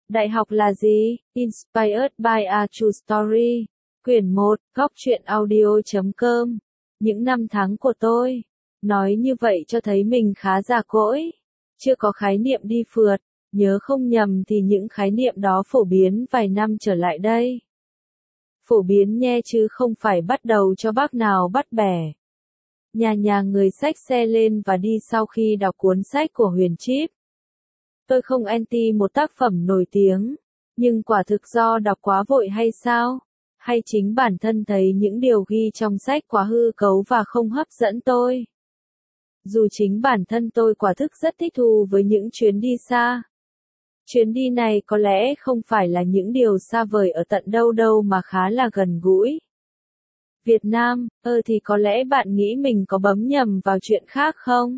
Đại học là gì? Inspired by a True Story. Quyển 1, góc truyện audio.com. Những năm tháng của tôi. Nói như vậy cho thấy mình khá già cỗi. Chưa có khái niệm đi phượt. Nhớ không nhầm thì những khái niệm đó phổ biến vài năm trở lại đây. Phổ biến nhé chứ không phải bắt đầu cho bác nào bắt bẻ. Nhà người xách xe lên và đi sau khi đọc cuốn sách của Huyền Chíp. Tôi không anti một tác phẩm nổi tiếng, nhưng quả thực do đọc quá vội hay sao? Hay chính bản thân thấy những điều ghi trong sách quá hư cấu và không hấp dẫn tôi? Dù chính bản thân tôi quả thực rất thích thú với những chuyến đi xa. Chuyến đi này có lẽ không phải là những điều xa vời ở tận đâu mà khá là gần gũi. Việt Nam, thì có lẽ bạn nghĩ mình có bấm nhầm vào chuyện khác không?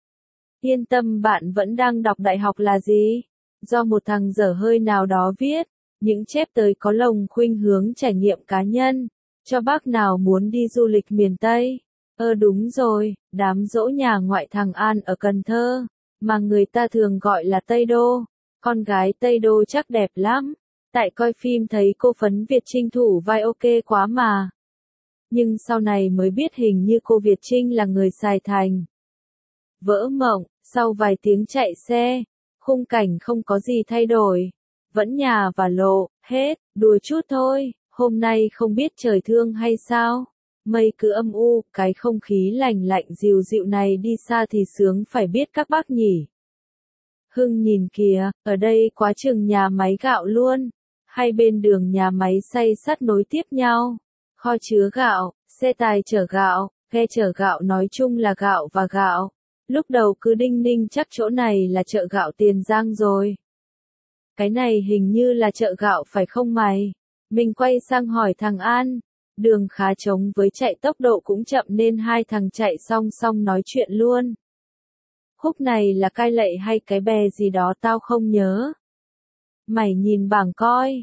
Yên tâm, bạn vẫn đang đọc Đại học là gì? Do một thằng dở hơi nào đó viết, những chép tới có lồng khuynh hướng trải nghiệm cá nhân, cho bác nào muốn đi du lịch miền Tây. Đúng rồi, đám dỗ nhà ngoại thằng An ở Cần Thơ, mà người ta thường gọi là Tây Đô. Con gái Tây Đô chắc đẹp lắm, tại coi phim thấy cô Phấn Việt Trinh thủ vai ok quá mà. Nhưng sau này mới biết hình như cô Việt Trinh là người Sài Thành. Vỡ mộng, sau vài tiếng chạy xe, khung cảnh không có gì thay đổi. Vẫn nhà và lộ, hết, đùa chút thôi, hôm nay không biết trời thương hay sao. Mây cứ âm u, cái không khí lành lạnh dịu dịu này đi xa thì sướng phải biết các bác nhỉ. Hưng nhìn kìa, ở đây quá chừng nhà máy gạo luôn. Hai bên đường nhà máy xay sắt nối tiếp nhau. Kho chứa gạo, xe tài chở gạo, ghe chở gạo, nói chung là gạo và gạo. Lúc đầu cứ đinh ninh chắc chỗ này là chợ gạo Tiền Giang rồi. Cái này hình như là chợ gạo phải không mày? Mình quay sang hỏi thằng An. Đường khá trống với chạy tốc độ cũng chậm nên hai thằng chạy song song nói chuyện luôn. Khúc này là Cai Lậy hay Cái Bè gì đó tao không nhớ. Mày nhìn bảng coi,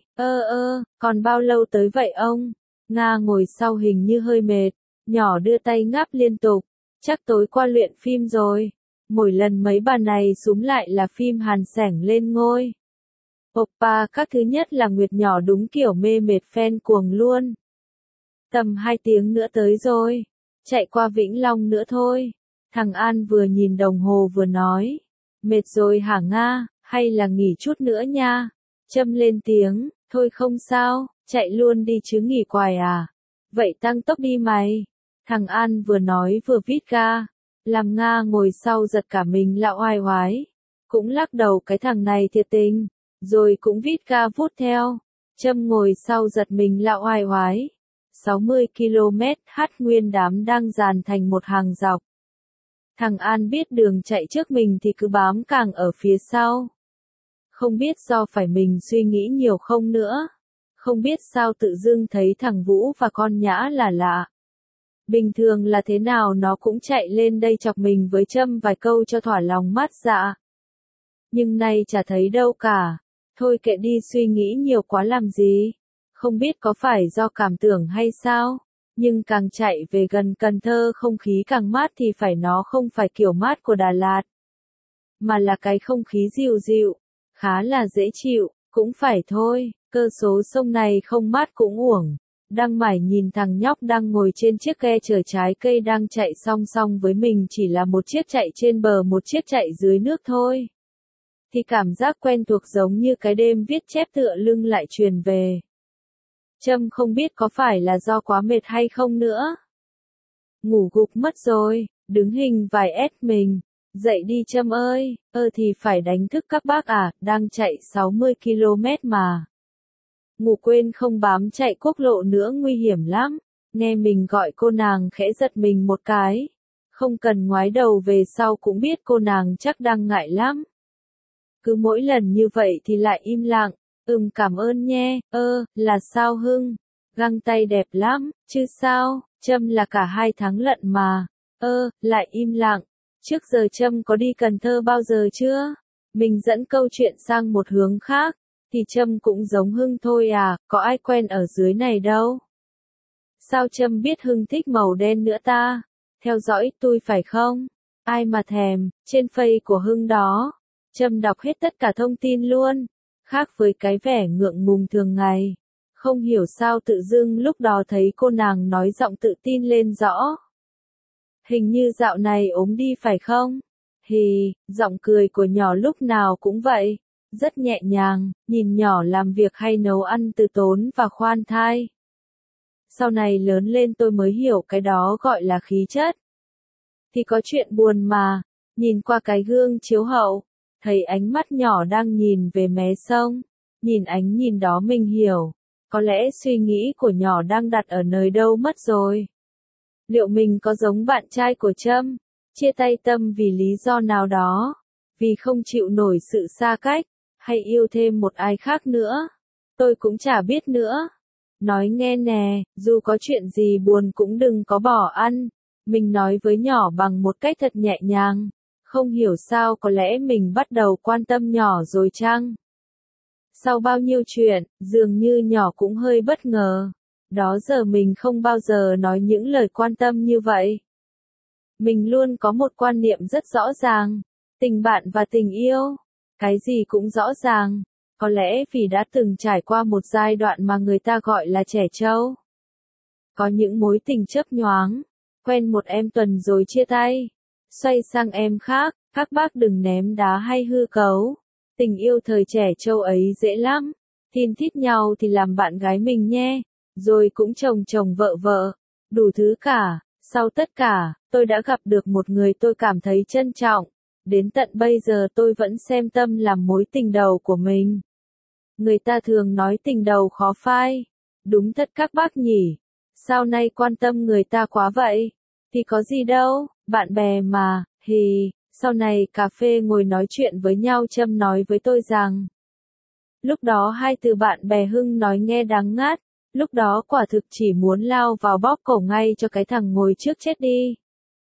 còn bao lâu tới vậy ông? Nga ngồi sau hình như hơi mệt, nhỏ đưa tay ngáp liên tục, chắc tối qua luyện phim rồi. Mỗi lần mấy bà này súm lại là phim Hàn Sẻng lên ngôi. Oppa các thứ, nhất là Nguyệt nhỏ đúng kiểu mê mệt fan cuồng luôn. Tầm 2 tiếng nữa tới rồi, chạy qua Vĩnh Long nữa thôi. Thằng An vừa nhìn đồng hồ vừa nói, mệt rồi hả Nga, hay là nghỉ chút nữa nha. Trâm lên tiếng, thôi không sao, chạy luôn đi chứ nghỉ hoài à. Vậy tăng tốc đi mày. Thằng An vừa nói vừa vít ga, làm Nga ngồi sau giật cả mình lạo oai oái. Cũng lắc đầu, cái thằng này thiệt tình, rồi cũng vít ga vút theo. Trâm ngồi sau giật mình lạo oai oái. 60 km/h nguyên đám đang dàn thành một hàng dọc. Thằng An biết đường chạy trước mình thì cứ bám càng ở phía sau. Không biết do phải mình suy nghĩ nhiều không nữa. Không biết sao tự dưng thấy thằng Vũ và con Nhã là lạ. Bình thường là thế nào nó cũng chạy lên đây chọc mình với Trâm vài câu cho thỏa lòng mát dạ. Nhưng nay chả thấy đâu cả. Thôi kệ đi, suy nghĩ nhiều quá làm gì. Không biết có phải do cảm tưởng hay sao, nhưng càng chạy về gần Cần Thơ không khí càng mát, thì phải nó không phải kiểu mát của Đà Lạt, mà là cái không khí dịu dịu, khá là dễ chịu, cũng phải thôi, cơ số sông này không mát cũng uổng. Đang mải nhìn thằng nhóc đang ngồi trên chiếc ghe chở trái cây đang chạy song song với mình, chỉ là một chiếc chạy trên bờ một chiếc chạy dưới nước thôi. Thì cảm giác quen thuộc giống như cái đêm viết chép tựa lưng lại truyền về. Trâm không biết có phải là do quá mệt hay không nữa. Ngủ gục mất rồi, đứng hình vài ép mình. Dậy đi Trâm ơi, thì phải đánh thức các bác à, đang chạy 60 km mà. Ngủ quên không bám chạy quốc lộ nữa, nguy hiểm lắm. Nghe mình gọi cô nàng khẽ giật mình một cái. Không cần ngoái đầu về sau cũng biết cô nàng chắc đang ngại lắm. Cứ mỗi lần như vậy thì lại im lặng. Cảm ơn nhé, là sao Hưng? Găng tay đẹp lắm, chứ sao, Trâm là cả 2 tháng lận mà. Lại im lặng. Trước giờ Trâm có đi Cần Thơ bao giờ chưa? Mình dẫn câu chuyện sang một hướng khác, thì Trâm cũng giống Hưng thôi à, có ai quen ở dưới này đâu. Sao Trâm biết Hưng thích màu đen nữa ta? Theo dõi tôi phải không? Ai mà thèm, trên Face của Hưng đó. Trâm đọc hết tất cả thông tin luôn. Khác với cái vẻ ngượng ngùng thường ngày. Không hiểu sao tự dưng lúc đó thấy cô nàng nói giọng tự tin lên rõ. Hình như dạo này ốm đi phải không? Hì, giọng cười của nhỏ lúc nào cũng vậy. Rất nhẹ nhàng, nhìn nhỏ làm việc hay nấu ăn từ tốn và khoan thai. Sau này lớn lên tôi mới hiểu cái đó gọi là khí chất. Thì có chuyện buồn mà, nhìn qua cái gương chiếu hậu, thấy ánh mắt nhỏ đang nhìn về mé sông. Nhìn ánh nhìn đó mình hiểu, có lẽ suy nghĩ của nhỏ đang đặt ở nơi đâu mất rồi. Liệu mình có giống bạn trai của Trâm, chia tay Tâm vì lý do nào đó, vì không chịu nổi sự xa cách, hay yêu thêm một ai khác nữa? Tôi cũng chả biết nữa. Nói nghe nè, dù có chuyện gì buồn cũng đừng có bỏ ăn. Mình nói với nhỏ bằng một cách thật nhẹ nhàng. Không hiểu sao có lẽ mình bắt đầu quan tâm nhỏ rồi chăng? Sau bao nhiêu chuyện, dường như nhỏ cũng hơi bất ngờ. Đó giờ mình không bao giờ nói những lời quan tâm như vậy. Mình luôn có một quan niệm rất rõ ràng. Tình bạn và tình yêu, cái gì cũng rõ ràng. Có lẽ vì đã từng trải qua một giai đoạn mà người ta gọi là trẻ trâu. Có những mối tình chớp nhoáng, quen một em tuần rồi chia tay, xoay sang em khác, các bác đừng ném đá hay hư cấu. Tình yêu thời trẻ trâu ấy dễ lắm, tin thít nhau thì làm bạn gái mình nhé, rồi cũng chồng chồng vợ vợ, đủ thứ cả. Sau tất cả, tôi đã gặp được một người tôi cảm thấy trân trọng. Đến tận bây giờ tôi vẫn xem Tâm làm mối tình đầu của mình. Người ta thường nói tình đầu khó phai. Đúng thật các bác nhỉ. Sao nay quan tâm người ta quá vậy? Thì có gì đâu, bạn bè mà, hì. Sau này cà phê ngồi nói chuyện với nhau Trâm nói với tôi rằng. Lúc đó hai từ bạn bè Hưng nói nghe đáng ngát. Lúc đó quả thực chỉ muốn lao vào bóp cổ ngay cho cái thằng ngồi trước chết đi.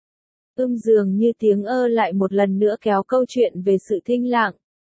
Dường như tiếng ơ lại một lần nữa kéo câu chuyện về sự thinh lặng.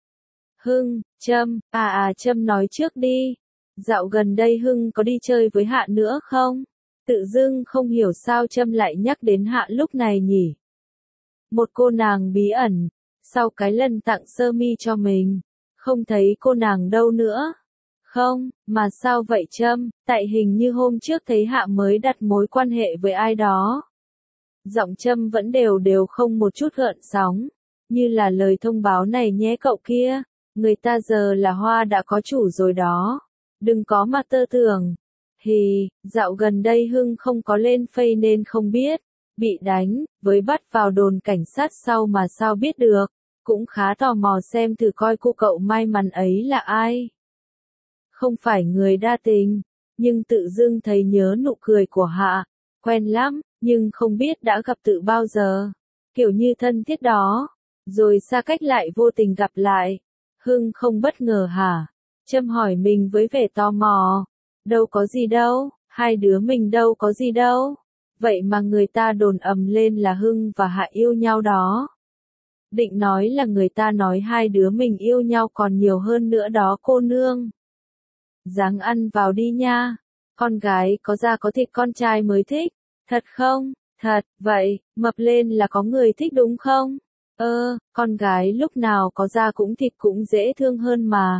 Hưng, Trâm, Trâm nói trước đi. Dạo gần đây Hưng có đi chơi với Hạ nữa không? Tự dưng không hiểu sao Trâm lại nhắc đến Hạ lúc này nhỉ. Một cô nàng bí ẩn, sau cái lần tặng sơ mi cho mình, không thấy cô nàng đâu nữa. Không, mà sao vậy Trâm, tại hình như hôm trước thấy Hạ mới đặt mối quan hệ với ai đó. Giọng Trâm vẫn đều đều không một chút gợn sóng, như là lời thông báo này nhé cậu kia, người ta giờ là Hoa đã có chủ rồi đó, đừng có mà tơ tưởng. Hì, dạo gần đây Hưng không có lên Face nên không biết, bị đánh, với bắt vào đồn cảnh sát sau mà sao biết được, cũng khá tò mò xem thử coi cô cậu may mắn ấy là ai. Không phải người đa tình, nhưng tự dưng thấy nhớ nụ cười của Hạ, quen lắm, nhưng không biết đã gặp tự bao giờ, kiểu như thân thiết đó, rồi xa cách lại vô tình gặp lại. Hưng không bất ngờ hả? Trâm hỏi mình với vẻ tò mò. Đâu có gì đâu, hai đứa mình đâu có gì đâu. Vậy mà người ta đồn ầm lên là Hưng và Hạ yêu nhau đó. Định nói là người ta nói hai đứa mình yêu nhau còn nhiều hơn nữa đó cô nương. Ráng ăn vào đi nha. Con gái có da có thịt con trai mới thích. Thật không? Thật, vậy, mập lên là có người thích đúng không? Con gái lúc nào có da cũng thịt cũng dễ thương hơn mà.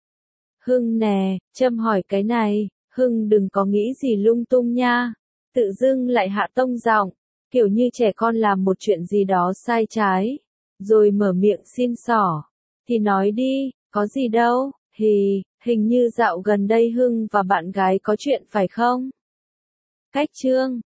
Hưng nè, Trâm hỏi cái này, Hưng đừng có nghĩ gì lung tung nha. Tự dưng lại hạ tông giọng, kiểu như trẻ con làm một chuyện gì đó sai trái, rồi mở miệng xin xỏ. Thì nói đi, có gì đâu, hình như dạo gần đây Hưng và bạn gái có chuyện phải không? Cách chương